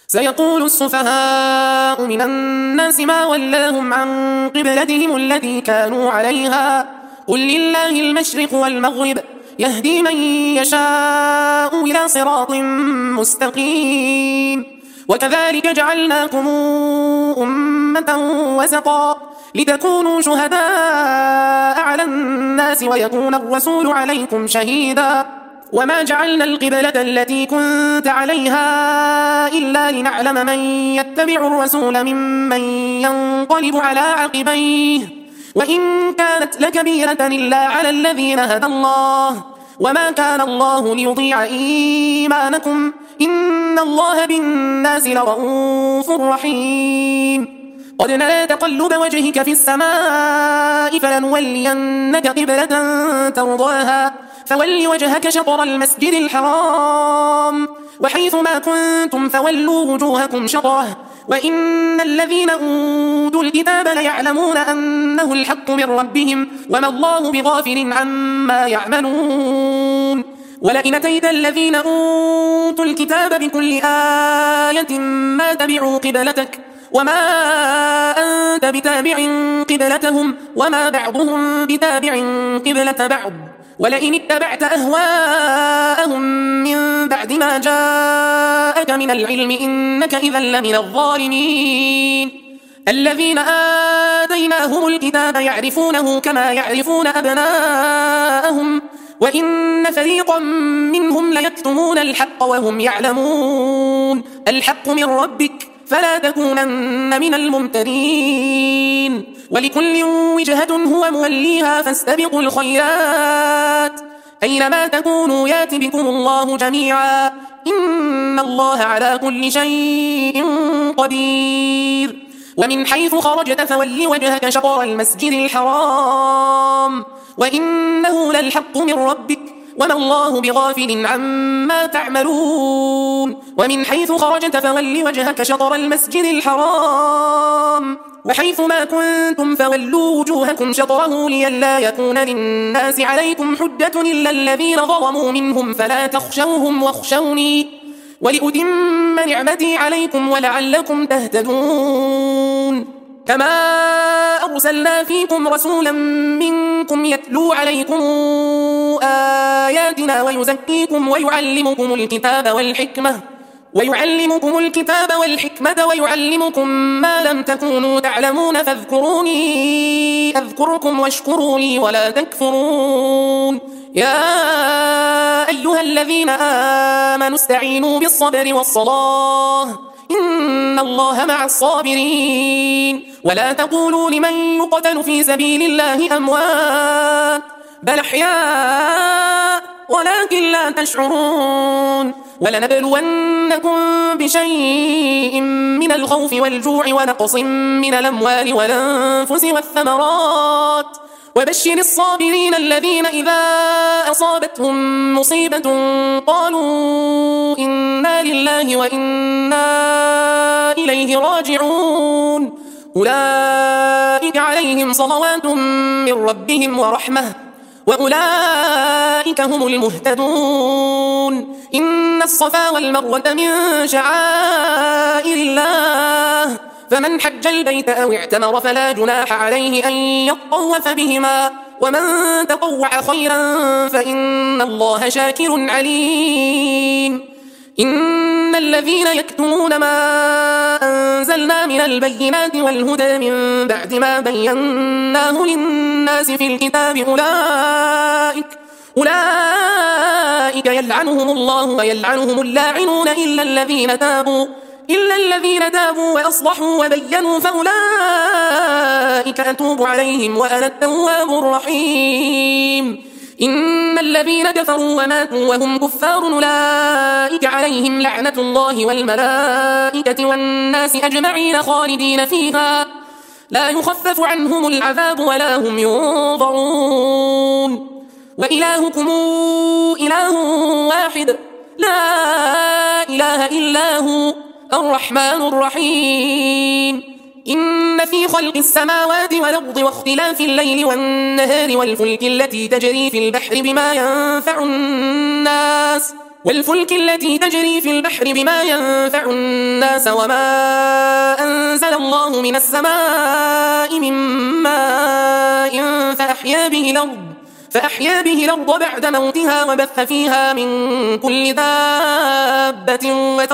سيقول السفهاء من الناس ما ولاهم عن قبلتهم التي كانوا عليها قل لله المشرق والمغرب يهدي من يشاء إلى صراط مستقيم وكذلك جعلناكم أمة وسطا لتكونوا شهداء على الناس ويكون الرسول عليكم شهيدا وما جعلنا القبلة التي كنت عليها إلا لنعلم من يتبع الرسول ممن ينقلب على عقبيه وإن كانت لكبيرة إلا على الذين هدى الله وما كان الله ليضيع إيمانكم إن الله بالناس لرؤوف رحيم قد نرى تقلب وجهك في السماء فلنولينك قبلة ترضاها فول وجهك شطر المسجد الحرام وحيث ما كنتم فولوا وجوهكم شطره وإن الذين أوتوا الكتاب ليعلمون أنه الحق من ربهم وما الله بغافل عما يعملون ولئن أتيت الذين أوتوا الكتاب بكل آية ما تبعوا قبلتك وما أنت بتابع قبلتهم وما بعضهم بتابع قبلة بعض ولئن اتبعت أهواءهم من بعد ما جاءك من العلم إنك إذا لمن الظالمين الذين آتيناهم الكتاب يعرفونه كما يعرفون أبناءهم وإن فريقا منهم ليكتمون الحق وهم يعلمون الحق من ربك فلا تكونن من الممترين ولكل وجهة هو موليها فاستبقوا الخيرات أينما تكونوا يات بكم الله جميعا إن الله على كل شيء قدير ومن حيث خرجت فول وجهك شطر المسجد الحرام وإنه للحق من ربك وما الله بغافل عما تعملون ومن حيث خرجت فول وجهك شطر المسجد الحرام وحيث ما كنتم فولوا وجوهكم شطره لئلا يكون للناس عليكم حجة إلا الذين ظلموا منهم فلا تخشوهم واخشوني ولأتم نعمتي عليكم ولعلكم تهتدون كما أرسلنا فيكم رسولا منكم يتلو عليكم آياتنا ويزكيكم ويعلمكم الكتاب والحكمة ويعلمكم ما لم تكونوا تعلمون فاذكروني أذكركم واشكروا لي ولا تكفرون يا أيها الذين آمنوا استعينوا بالصبر والصلاة إن الله مع الصابرين ولا تقولوا لمن يقتل في سبيل الله أموات بل أحياء ولكن لا تشعرون ولنبلونكم بشيء من الخوف والجوع ونقص من الأموال والأنفس والثمرات وبشر الصابرين الذين إذا أصابتهم مصيبة قالوا إنا لله وإنا إليه راجعون أولئك عليهم صلوات من ربهم ورحمة وأولئك هم المهتدون إن الصفا والمروة من شعائر الله فمن حج البيت أو اعتمر فلا جناح عليه أن يطوف بهما ومن تطوع خيرا فإن الله شاكر عليم إن الذين يكتمون ما أنزلنا من البينات والهدى من بعد ما بيناه للناس في الكتاب أولئك يلعنهم الله ويلعنهم اللاعنون إلا الذين تابوا وأصلحوا وبينوا فأولئك أتوب عليهم وأنا التواب الرحيم إن الذين كفروا وماتوا وهم كفار أولئك عليهم لعنة الله والملائكة والناس أجمعين خالدين فيها لا يخفف عنهم العذاب ولا هم ينظرون وإلهكم إله واحد لا إله إلا هو الرحمن الرحيم إن في خلق السماوات والأرض واختلاف الليل والنهار والفلك التي تجري في البحر بما ينفع الناس والفلك التي تجري في البحر بما ينفع الناس وما أنزل الله من السماء من ماء فأحيا به الأرض بعد موتها وبث فيها من كل دابة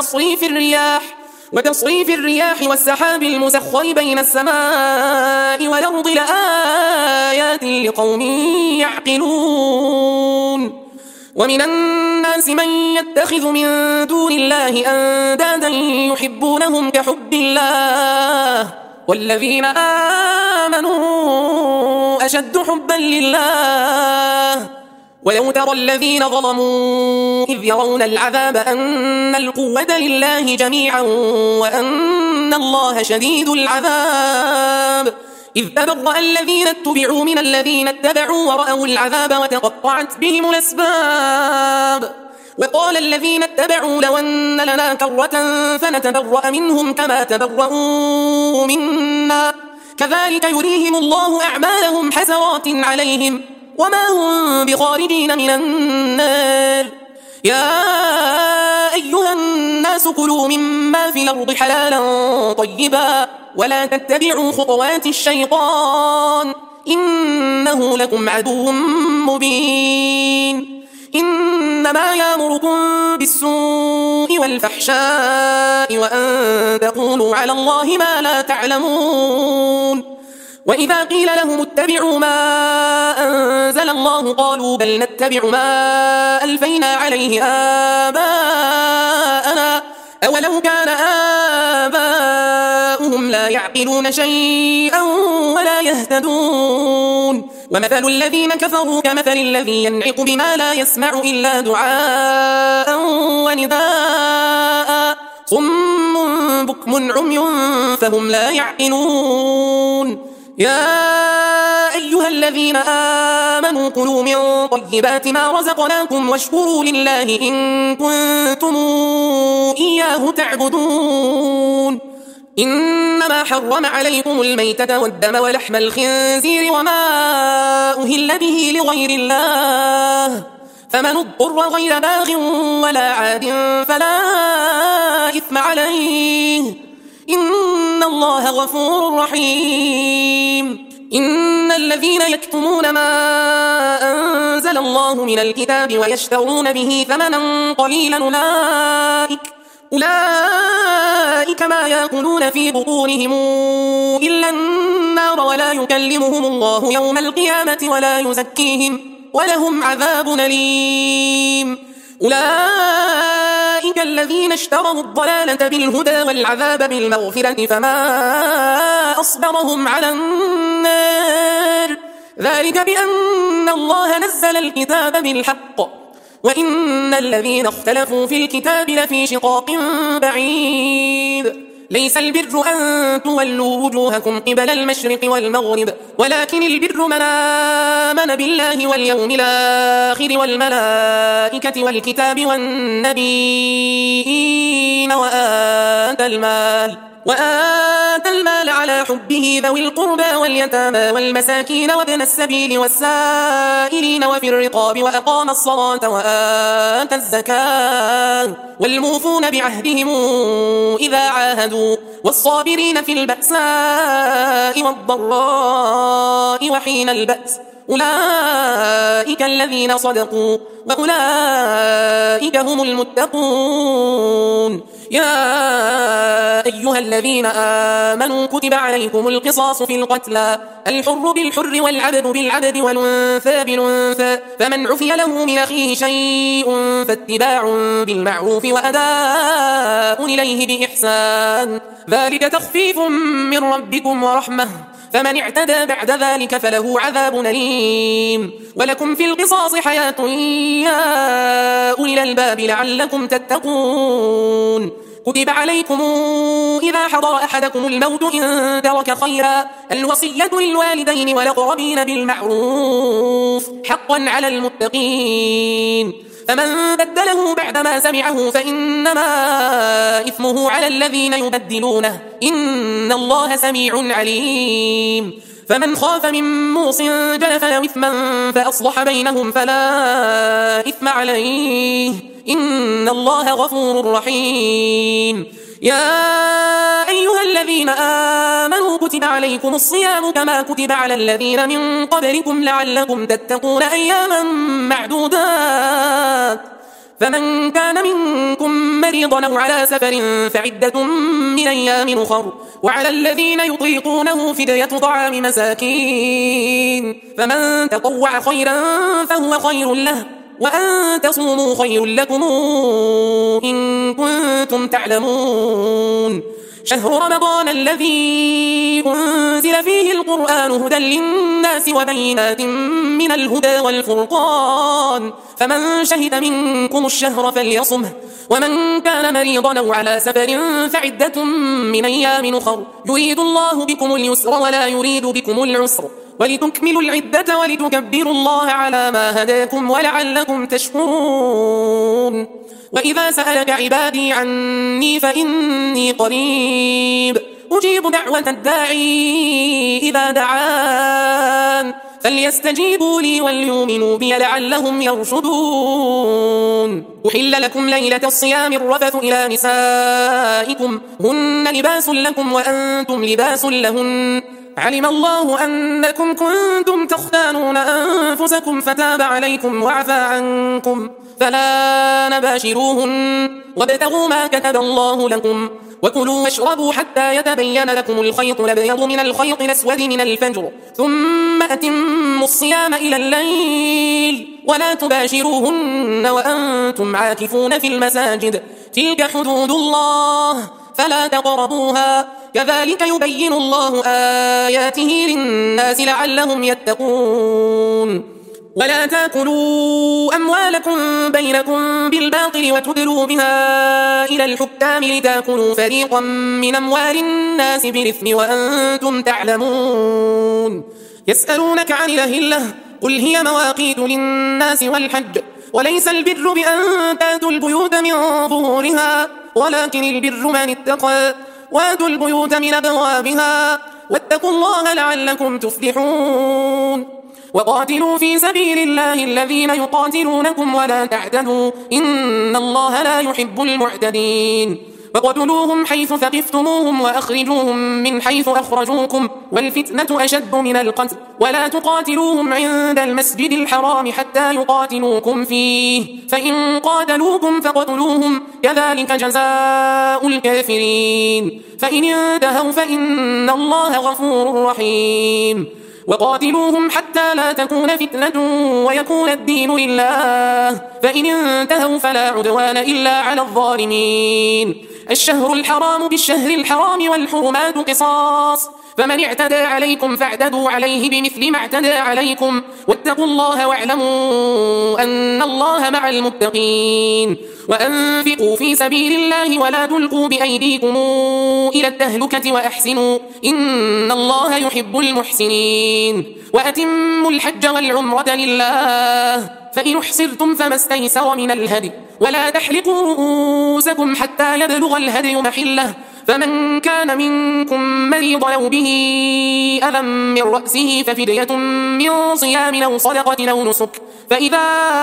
وتصريف الرياح والسحاب المسخر بين السماء والأرض لآيات لقوم يعقلون. ومن الناس من يتخذ من دون الله أندادا يحبونهم كحب الله والذين آمنوا أشد حبا لله. ولو ترى الذين ظلموا إذ يرون العذاب أن القوة لله جميعا وأن الله شديد العذاب إذ تبرأ الذين اتبعوا من الذين اتبعوا ورأوا العذاب وتقطعت بهم الأسباب. وقال الذين اتبعوا لو أن لنا كرة فنتبرأ منهم كما تبرؤوا منا كذلك يريهم الله أعمالهم حسرات عليهم وما هم بخارجين من النار. يا أيها الناس كلوا مما في الأرض حلالا طيبا ولا تتبعوا خطوات الشيطان إنه لكم عدو مبين. إنما يأمركم بالسوء والفحشاء وأن تقولوا على الله ما لا تعلمون. وإذا قيل لهم اتبعوا ما أنزل الله قالوا بل نتبع ما ألفينا عليه آباءنا أولو كان آباؤهم لا يعقلون شيئا ولا يهتدون. ومثل الذين كفروا كمثل الذي ينعق بما لا يسمع إلا دعاء ونداء صم بكم عمي فهم لا يعقلون. يا أيها الذين آمنوا كلوا من طيبات ما رزقناكم واشكروا لله إن كنتم إياه تعبدون. إنما حرم عليكم الميتة والدم ولحم الخنزير وما أهل به لغير الله فمن اضطر غير باغ ولا عاد فلا إثم عليه إن الله غفور رحيم. إن الذين يكتمون ما أنزل الله من الكتاب ويشترون به ثمنا قليلا أولئك ما يأكلون في بطونهم إلا النار ولا يكلمهم الله يوم القيامة ولا يزكيهم ولهم عذاب أليم. أولئك الذين اشتروا الضلالة بالهدى والعذاب بالمغفرة فما أصبرهم على النار ذلك بأن الله نزل الكتاب بالحق وإن الذين اختلفوا في الكتاب لفي شقاق بعيد. ليس البر أن تولوا وجوهكم قبل المشرق والمغرب ولكن البر من آمن بالله واليوم الآخر والملائكة والكتاب والنبيين وآتى المال على حبه ذوي القربى واليتامى والمساكين وابن السبيل والسائلين وفي الرقاب وأقام الصلاة وآتى الزكاة والموفون بعهدهم إذا عاهدوا والصابرين في البأساء والضراء وحين البأس أولئك الذين صدقوا وأولئك هم المتقون. يا أيها الذين آمنوا كتب عليكم القصاص في القتلى الحر بالحر والعبد بالعبد والأنثى بالأنثى فمن عفي له من أخيه شيء فاتباع بالمعروف وأداء إليه بإحسان ذلك تخفيف من ربكم ورحمة فمن اعتدى بعد ذلك فله عذاب أليم. ولكم في القصاص حياة يا أولي الألباب لعلكم تتقون. كتب عليكم إذا حضر أحدكم الموت إن ترك خيرا الوصية للوالدين والأقربين بالمعروف حقا على المتقين فمن بدله بعدما سمعه فإنما إثمه على الذين يبدلونه إن الله سميع عليم. فمن خاف من موص جنفا أو إثما فأصلح بينهم فلا إثم عليه إن الله غفور رحيم. يا أيها الذين آمنوا كتب عليكم الصيام كما كتب على الذين من قبلكم لعلكم تتقون أياما معدودات. فمن كان منكم مريضا أو على سفر فعدة من أيام أخر، وعلى الذين يطيقونه فدية طعام مساكين، فمن تطوع خيرا فهو خير له، وأن تصوموا خير لكم إن كنتم تعلمون. شهر رمضان الذي أنزل فيه القرآن هدى للناس وبينات من الهدى والفرقان، فمن شهد منكم الشهر فليصمه، ومن كان مريضا أو على سفر فعدة من أيام أخر، يريد الله بكم اليسر ولا يريد بكم العسر، ولتكملوا العدة ولتكبروا الله على ما هداكم ولعلكم تشكرون. وإذا سألك عبادي عني فإني قريب أجيب دعوة الداعي إذا دعان، فليستجيبوا لي وليؤمنوا بي لعلهم يرشدون. أحل لكم ليلة الصيام الرفث إلى نسائكم هن لباس لكم وأنتم لباس لهن، علم الله أنكم كنتم تختانون أنفسكم فتاب عليكم وعفى عنكم، فلا نباشروهن وابتغوا ما كتب الله لكم، وكلوا واشربوا حتى يتبين لكم الخيط الأبيض من الخيط الأسود من الفجر، ثم أتموا الصيام إلى الليل ولا تباشروهن وأنتم عاكفون في المساجد، تلك حدود الله فلا تقربوها، كذلك يبين الله آياته للناس لعلهم يتقون. ولا تأكلوا أموالكم بينكم بالباطل وتدلوا بها إلى الحكام لتأكلوا فريقا من أموال الناس بالإثم وأنتم تعلمون. يسألونك عن الأهلة قل هي مواقيت للناس والحج، وليس البر بأن تأتوا البيوت من ظهورها، ولكن البر من اتقى، وآتوا البيوت من أبوابها، واتقوا الله لعلكم تفلحون. وقاتلوا في سبيل الله الذين يقاتلونكم ولا تعتدوا إن الله لا يحب المعتدين. وقتلوهم حيث ثقفتموهم وأخرجوهم من حيث أخرجوكم، والفتنة أشد من القتل، ولا تقاتلوهم عند المسجد الحرام حتى يقاتلوكم فيه، فإن قاتلوكم فاقتلوهم، كذلك جزاء الكافرين، فإن انتهوا فإن الله غفور رحيم. وقاتلوهم حتى لا تكون فتنة ويكون الدين لله، فإن انتهوا فلا عدوان إلا على الظالمين. الشهر الحرام بالشهر الحرام والحرمات قصاص، فمن اعتدى عليكم فاعتدوا عليه بمثل ما اعتدى عليكم، واتقوا الله واعلموا أن الله مع المتقين. وأنفقوا في سبيل الله ولا تلقوا بأيديكم إلى التهلكة وأحسنوا إن الله يحب المحسنين. وأتموا الحج والعمرة لله، فإن احصرتم فما استيسر من الهدي، ولا تحلقوا رؤوسكم حتى يبلغ الهدي محله، فمن كان منكم مريضا أو به أذى من رأسه ففدية من صيام أو صدقة أو نسك، فإذا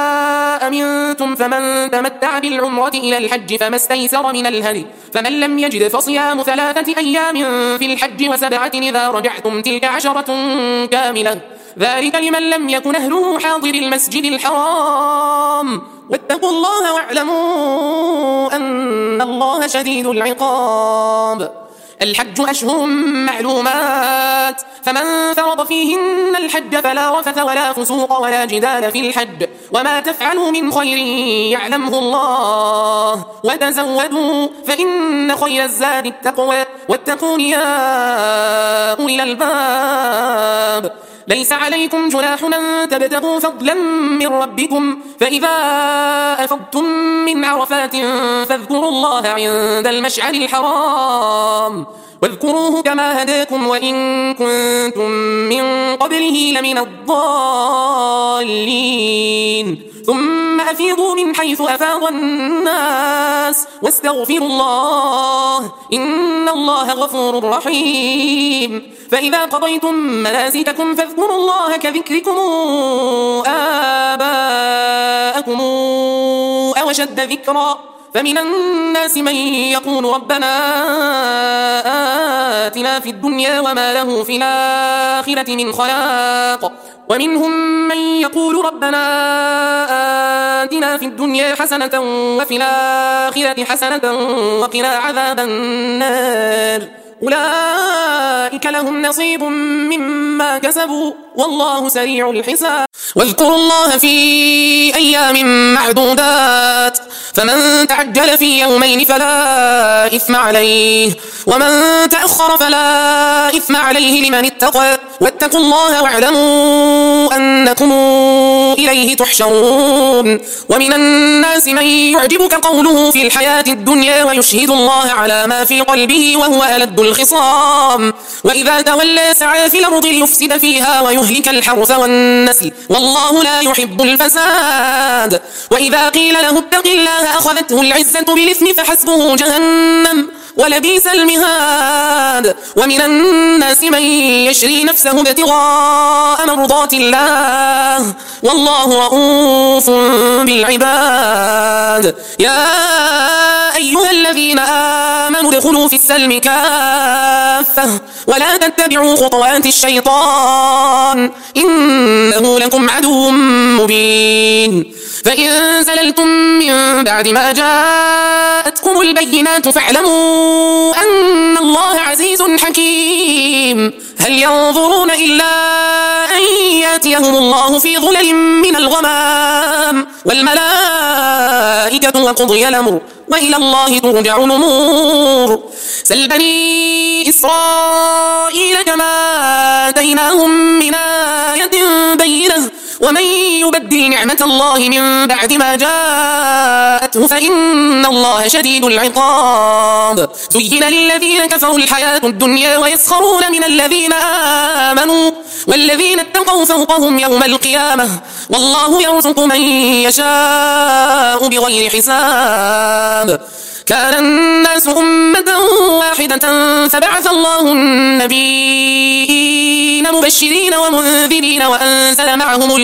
أمنتم فمن تمتع بالعمرة إلى الحج فما استيسر من الهدي، فمن لم يجد فصيام 3 أيام في الحج و7 إذا رجعتم، تلك 10 كاملة، ذلك لمن لم يكن أهله حاضر المسجد الحرام. واتقوا الله واعلموا أن الله شديد العقاب. الحج أشهر معلومات، فمن فرض فيهن الحج فلا رفث ولا فسوق ولا جدال في الحج، وما تفعلوا من خير يعلمه الله، وتزودوا فإن خير الزاد التقوى، واتقون يا أولي الألباب. ليس عليكم جناح أن تبتغوا فضلا من ربكم، فإذا أفضتم من عرفات فاذكروا الله عند المشعر الحرام، واذكروه كما هداكم وإن كنتم من قبله لمن الضالين. ثم أفيضوا من حيث أفاض الناس واستغفروا الله إن إن الله غفور رحيم. فإذا قضيتم مناسككم فاذكروا الله كذكركم آباءكم أو أشد ذكرا. فمن الناس من يقول ربنا آتنا في الدنيا وما له في الآخرة من خلاق، ومنهم من يقول ربنا آتنا في الدنيا حسنة وفي الآخرة حسنة وقنا عذاب النار. أولئك لهم نصيب مما كسبوا والله سريع الحساب. واذكروا الله في أيام معدودات، فمن تعجل في يومين فلا إثم عليه، ومن تأخر فلا إثم عليه لمن اتقى. واتقوا الله واعلموا أنكم إليه تحشرون. ومن الناس من يعجبك قوله في الحياة الدنيا ويشهد الله على ما في قلبه وهو ألد الخصام، وإذا تولى سعى في الأرض ليفسد فيها ويهلك الحرث والنسل والله لا يحب الفساد. وإذا قيل له اتق الله أخذته العزة بالإثم فحسبه جهنم ولبئس المهاد. ومن الناس من يشري نفسه ابتغاء مرضات الله والله رؤوف بالعباد. يا أيها الذين آمنوا ادخلوا في السلم كافة ولا تتبعوا خطوات الشيطان إنه لكم عدو مبين. فإن زللتم من بعد ما جاءتكم البينات فاعلموا أن الله عزيز حكيم. هل ينظرون إلا أن يأتيهم الله في ظلل من الغمام والملائكة وقضي الأمر وإلى الله ترجع الأمور. سل بني إسرائيل كما آتيناهم من آية بينة ومن يبدل نعمة الله من بعد ما جاءته فإن الله شديد العقاب. زين للذين كفروا الحياة الدنيا ويسخرون من الذين آمنوا والذين اتقوا فوقهم يوم القيامة والله يرزق من يشاء بغير حساب. كان الناس أمة واحدة فبعث الله النبيين مبشرين ومنذرين وأنزل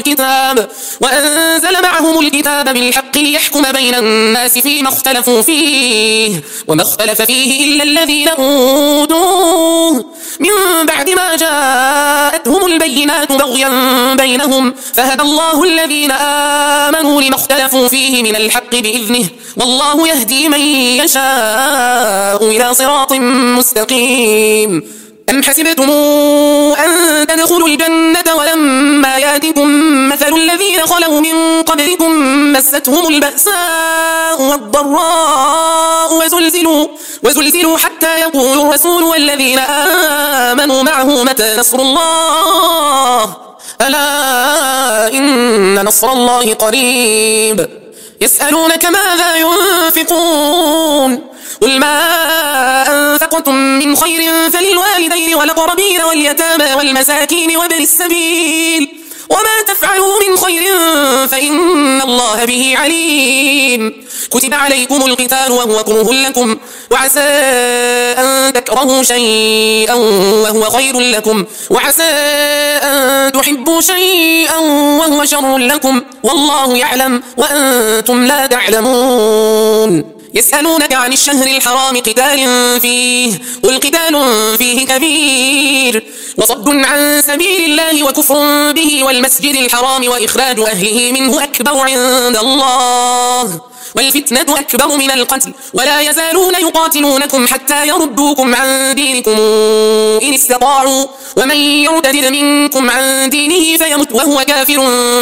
معهم الكتاب بالحق ليحكم بين الناس فيما اختلفوا فيه وما اختلف فيه إلا الذين أوتوه من بعد ما جاءتهم البينات بغيا بينهم فهدى الله الذين آمنوا لما اختلفوا فيه من الحق بإذنه والله يهدي من يشاء إلى صراط مستقيم. أم حسبتم أن تدخلوا الجنة ولما ياتكم مثل الذين خلوا من قبلكم مستهم البأساء والضراء وزلزلوا حتى يقول الرسول والذين آمنوا معه متى نصر الله ألا إن نصر الله قريب. يسألونك ماذا ينفقون قل ما أنفقتم من خير فللوالدين والأقربين واليتامى والمساكين وابن السبيل وما تفعلوا من خير فإن الله به عليم. كتب عليكم القتال وهو كره لكم وعسى أن تكرهوا شيئا وهو خير لكم وعسى أن تحبوا شيئا وهو شر لكم والله يعلم وأنتم لا تعلمون. يسألونك عن الشهر الحرام قتال فيه قل قتال فيه كبير وصد عن سبيل الله وكفر به والمسجد الحرام وإخراج أهله منه أكبر عند الله والفتنة أكبر من القتل ولا يزالون يقاتلونكم حتى يردوكم عن دينكم إن استطاعوا ومن يرتد منكم عن دينه فيمت وهو كافر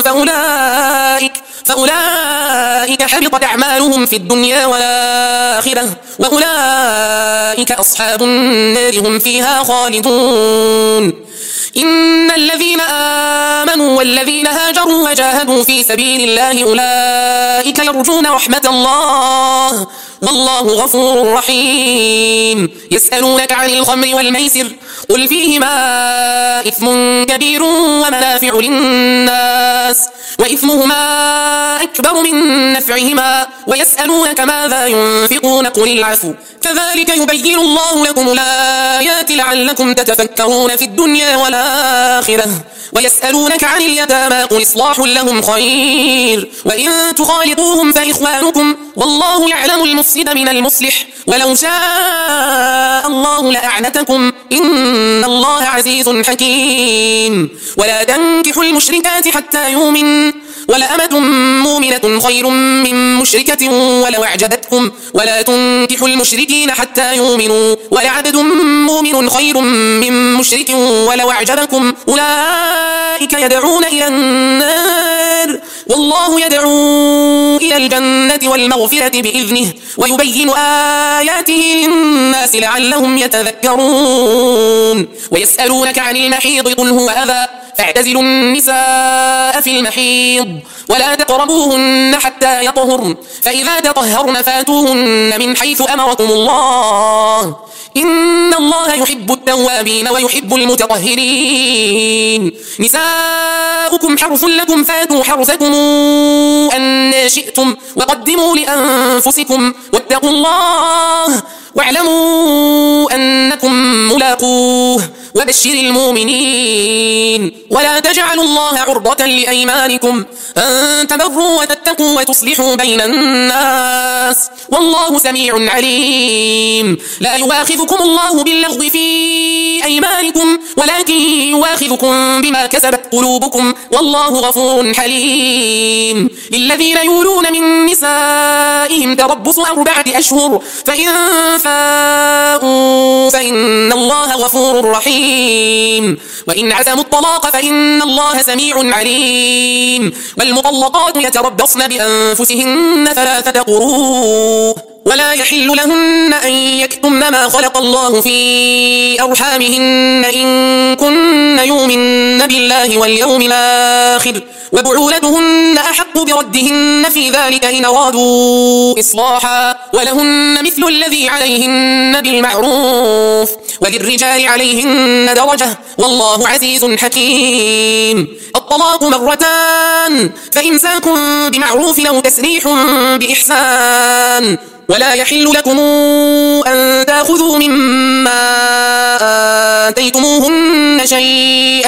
فأولئك حبطت أعمالهم في الدنيا والآخرة وأولئك أصحاب النار هم فيها خالدون. إن الذين آمنوا والذين هاجروا وجاهدوا في سبيل الله أولئك يرجون رحمة الله والله غفور رحيم. يسألونك عن الخمر والميسر قل فيهما إثم كبير ومنافع للناس وإثمهما أكبر من نفعهما ويسألونك ماذا ينفقون قل العفو كذلك يبين الله لكم الآيات لعلكم تتفكرون في الدنيا والآخرة ويسألونك عن اليتامى قل إصلاح لهم خير وإن تخالطوهم فإخوانكم والله يعلم المفسد من المصلح ولو شاء الله لأعنتكم إن الله عزيز حكيم ولا تنكحوا المشركات حتى يؤمن ولأمة مؤمنة خير من مشركة ولو أعجبتكم ولا تنكحوا المشركين حتى يؤمنوا ولعبد مؤمن خير من مشرك ولو أعجبكم أولئك يدعون إلى النار والله يدعو إلى الجنة والمغفرة بإذنه ويبين آياته للناس لعلهم يتذكرون ويسألونك عن المحيض قل هو أذى فاعتزلوا النساء في المحيض ولا تقربوهن حتى يطهرن فإذا تطهرن فاتوهن من حيث أمركم الله إن الله يحب التوابين ويحب المتطهرين نساؤكم حرث لكم فاتوا حرثكم أن شئتم وقدموا لأنفسكم واتقوا الله واعلموا أنكم ملاقوه وبشر المؤمنين ولا تجعلوا الله عرضة لأيمانكم أن تبروا وتتقوا وتصلحوا بين الناس والله سميع عليم لا يؤاخذكم الله باللغو في أيمانكم ولكن يؤاخذكم بما كسبت قلوبكم والله غفور حليم للذين يولون من نسائهم تربص 4 أشهر فإن فاءوا فإن الله غفور رحيم وإن عزموا الطلاق فإن الله سميع عليم والمطلقات يتربصن بأنفسهن 3 قروء ولا يحل لهن أن يكتمن ما خلق الله في أرحامهن إن كن يؤمن بالله واليوم الآخر وبعولتهن أحق بردهن في ذلك إن أرادوا إصلاحا ولهن مثل الذي عليهن بالمعروف وللرجال عليهن درجة والله عزيز حكيم الطلاق 2 مرتان فإمساك بمعروف أو تسريح بإحسان ولا يحل لكم أن تأخذوا مما آتيتموهن شيئا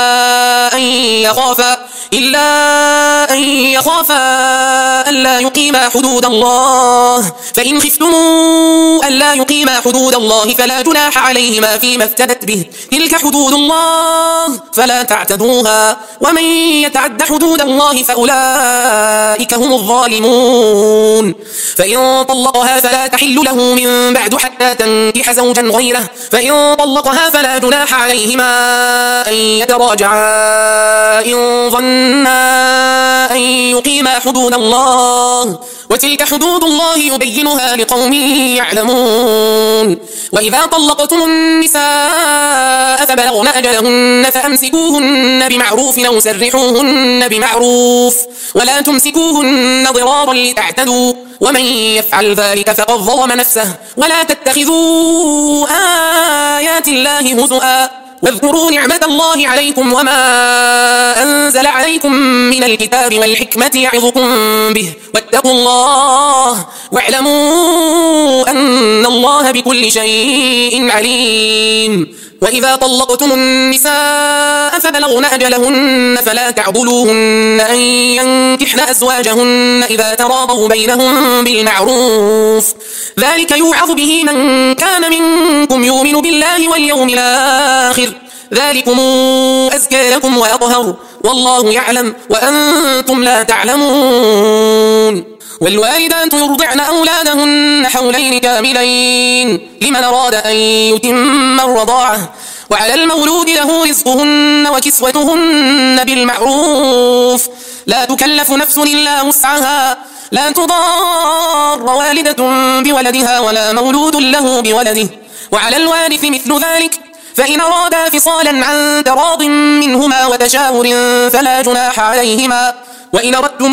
إلا أن يخافا ألا يقيما حدود الله فإن خفتم ألا يقيما حدود الله فلا جناح عليهما فيما افتدت به تلك حدود الله فلا تعتدوها ومن يتعد حدود الله فأولئك هم الظالمون فإن طلقها فلا تحل له من بعد حتى تنكح زوجا غيره فإن طلقها فلا جناح عليهما أن يتراجعا إن ظنا أن يقيما حدود الله وتلك حدود الله يبينها لقوم يعلمون وإذا طلقتم النساء فبلغن أجلهن فأمسكوهن بمعروف أو سرحوهن بمعروف ولا تمسكوهن ضرارا لتعتدوا ومن يفعل ذلك فقد ظلم نفسه ولا تتخذوا آيات الله هزؤا واذكروا نعمة الله عليكم وما أنزل عليكم من الكتاب والحكمة يعظكم به واتقوا الله واعلموا أن الله بكل شيء عليم وإذا طلقتم النساء فبلغن أجلهن فلا تعضلوهن أن ينكحن أزواجهن إذا تراضوا بينهم بالمعروف ذلك يوعظ به من كان منكم يؤمن بالله واليوم الآخر ذلكم أزكى لكم وأطهر والله يعلم وأنتم لا تعلمون والوالدات يرضعن أولادهن حولين كاملين لمن أراد أن يتم الرضاعة وعلى المولود له رزقهن وكسوتهن بالمعروف لا تكلف نفس إلا وسعها لا تضار والدة بولدها ولا مولود له بولده وعلى الوارث مثل ذلك فإن أرادا فصالا عن تراض منهما وتشاور فلا جناح عليهما وإن أردتم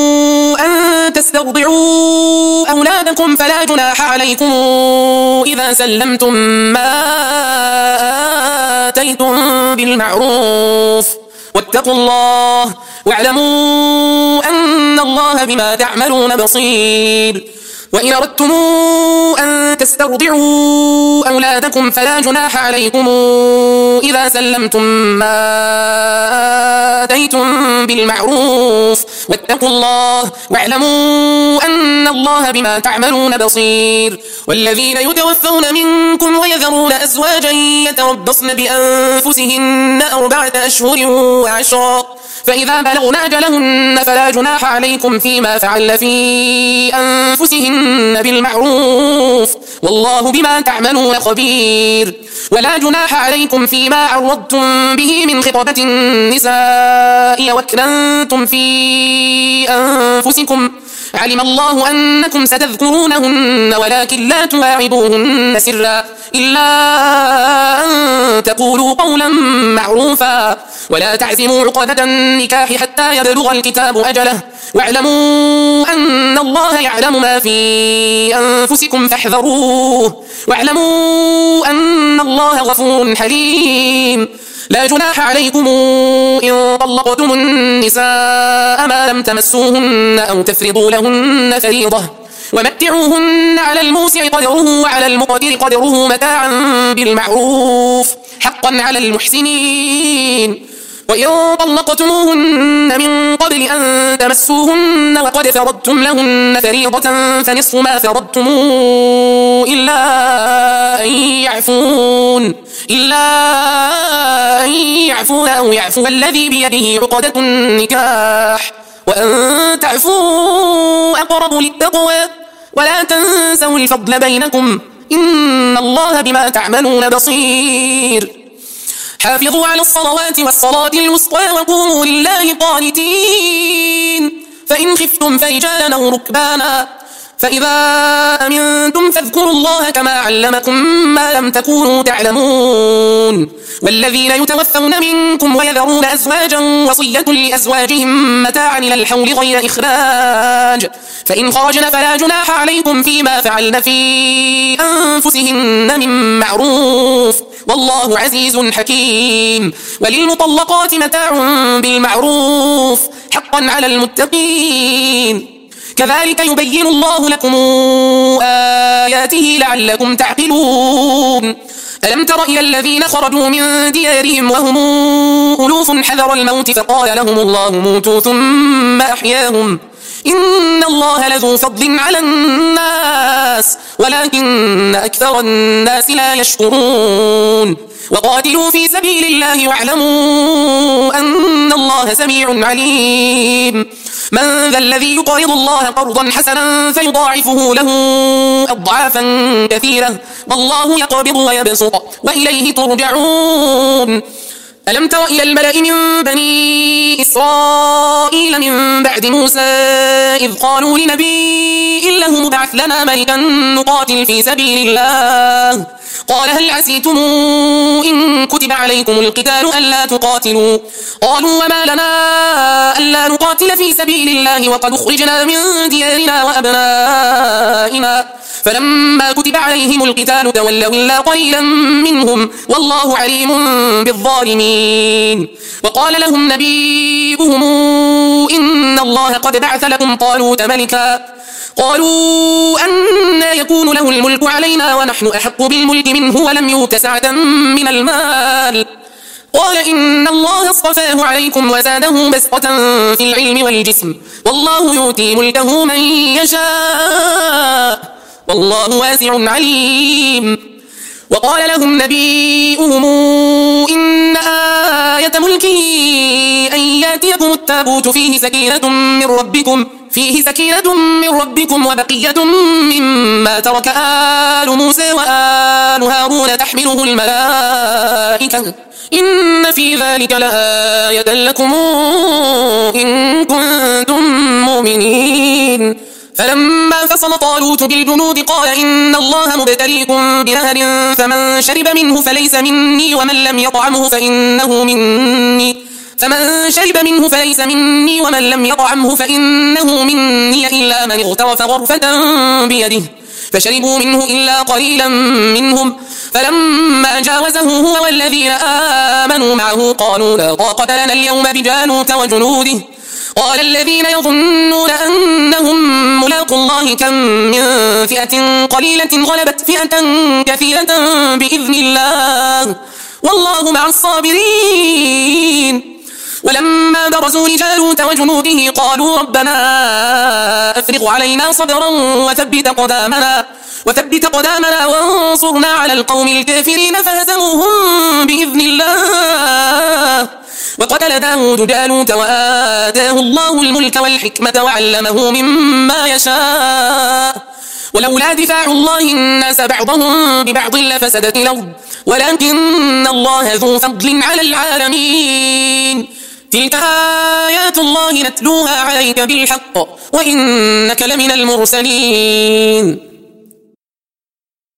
أن تسترضعوا أولادكم فلا جناح عليكم إذا سلمتم ما آتيتم بالمعروف واتقوا الله واعلموا أن الله بما تعملون بصير. وإن أردتم أن تسترضعوا أولادكم فلا جناح عليكم إذا سلمتم ما آتيتم بالمعروف واتقوا الله واعلموا أن الله بما تعملون بصير. والذين يتوفون منكم ويذرون أزواجا يتربصن بأنفسهن 4 أشهر وعشرا فإذا بلغن أجلهن فلا جناح عليكم فيما فعل في أنفسهن بالمعروف والله بما تعملون خبير. ولا جناح عليكم فيما عرضتم به من خطبة النساء وأكننتم في أنفسكم علم الله أنكم ستذكرونهن ولكن لا تواعدوهن سرا إلا أن تقولوا قولا معروفا ولا تعزموا عقدة النكاح حتى يبلغ الكتاب أجله واعلموا أن الله يعلم ما في أنفسكم فاحذروه واعلموا أن الله غفور حليم. لا جناح عليكم إن طلقتم النساء ما لم تمسوهن أو تفرضوا لهن فريضة ومتعوهن على الموسع قدره وعلى المقتر قدره متاعا بالمعروف حقا على المحسنين. وإن طلقتموهن من قبل أن تمسوهن وقد فرضتم لهن فريضة فنصف ما فرضتم إلا أن يعفون أو يعفو الذي بيده عقدة النكاح وأن تعفوا أقرب للتقوى ولا تنسوا الفضل بينكم إن الله بما تعملون بصير. حافظوا على الصلوات والصلاة الوسطى وقوموا لله قانتين فإن خفتم فرجالا أو ركبانا فإذا أمنتم فاذكروا الله كما علمكم ما لم تكونوا تعلمون. والذين يتوفون منكم ويذرون أزواجا وصية لأزواجهم متاعا إلى الحول غير إخراج فإن خرجن فلا جناح عليكم فيما فعلن في أنفسهن من معروف والله عزيز حكيم. وللمطلقات متاع بالمعروف حقا على المتقين كذلك يبين الله لكم آياته لعلكم تعقلون. ألم تر إلى الذين خرجوا من ديارهم وهم ألوف حذر الموت فقال لهم الله موتوا ثم أحياهم إن الله لذو فضل على الناس ولكن أكثر الناس لا يشكرون. وقاتلوا في سبيل الله واعلموا أن الله سميع عليم. من ذا الذي يقرض الله قرضا حسنا فيضاعفه له أضعافا كثيرة والله يقبض ويبسط وإليه ترجعون. ألم تر إلى الملأ من بني إسرائيل من بعد موسى إذ قالوا لنبي له ابعث لنا ملكا نقاتل في سبيل الله قال هل عسيتم إن كتب عليكم القتال ألا تقاتلوا قالوا وما لنا ألا نقاتل في سبيل الله وقد أخرجنا من ديارنا وأبنائنا فلما كتب عليهم القتال تولوا إلا قليلا منهم والله عليم بالظالمين. وقال لهم نبيهم إن الله قد بعث لكم طالوت ملكا قالوا أنى يكون له الملك علينا ونحن أحق بالملك منه ولم يؤت سعة من المال قال إن الله اصطفاه عليكم وزاده بسطة في العلم والجسم والله يؤتي ملكه من يشاء والله واسع عليم. وقال لهم نبيهم إن آية ملكه أن يأتيكم التابوت فيه سكينة من ربكم وبقية مما ترك آل موسى وآل هارون تحمله الملائكة إن في ذلك لآية لكم إن كنتم مؤمنين. فلما فصل طالوت بالجنود قال إن الله مبتليكم بنهر فمن شرب منه فليس مني ومن لم يطعمه فإنه مني إلا من اغترف غرفة بيده فشربوا منه إلا قليلا منهم فلما جاوزه هو والذين كانوا معه قالوا لا طاقة لنا اليوم بجالوت وجنوده قال الذين يظنون أنهم ملاقوا الله كم من فئة قليلة غلبت فئة كثيرة بإذن الله والله مع الصابرين. ولما برزوا لجالوت وجنوده قالوا ربنا أفرغ علينا صبرا وثبت قدامنا وانصرنا على القوم الكافرين فهزموهم بإذن الله. وقتل داود جالوت وآتاه الله الملك والحكمة وعلمه مما يشاء ولولا دفاع الله الناس بعضهم ببعض لفسدت الأرض ولكن الله ذو فضل على العالمين. تلك آيات الله نتلوها عليك بالحق وإنك لمن المرسلين.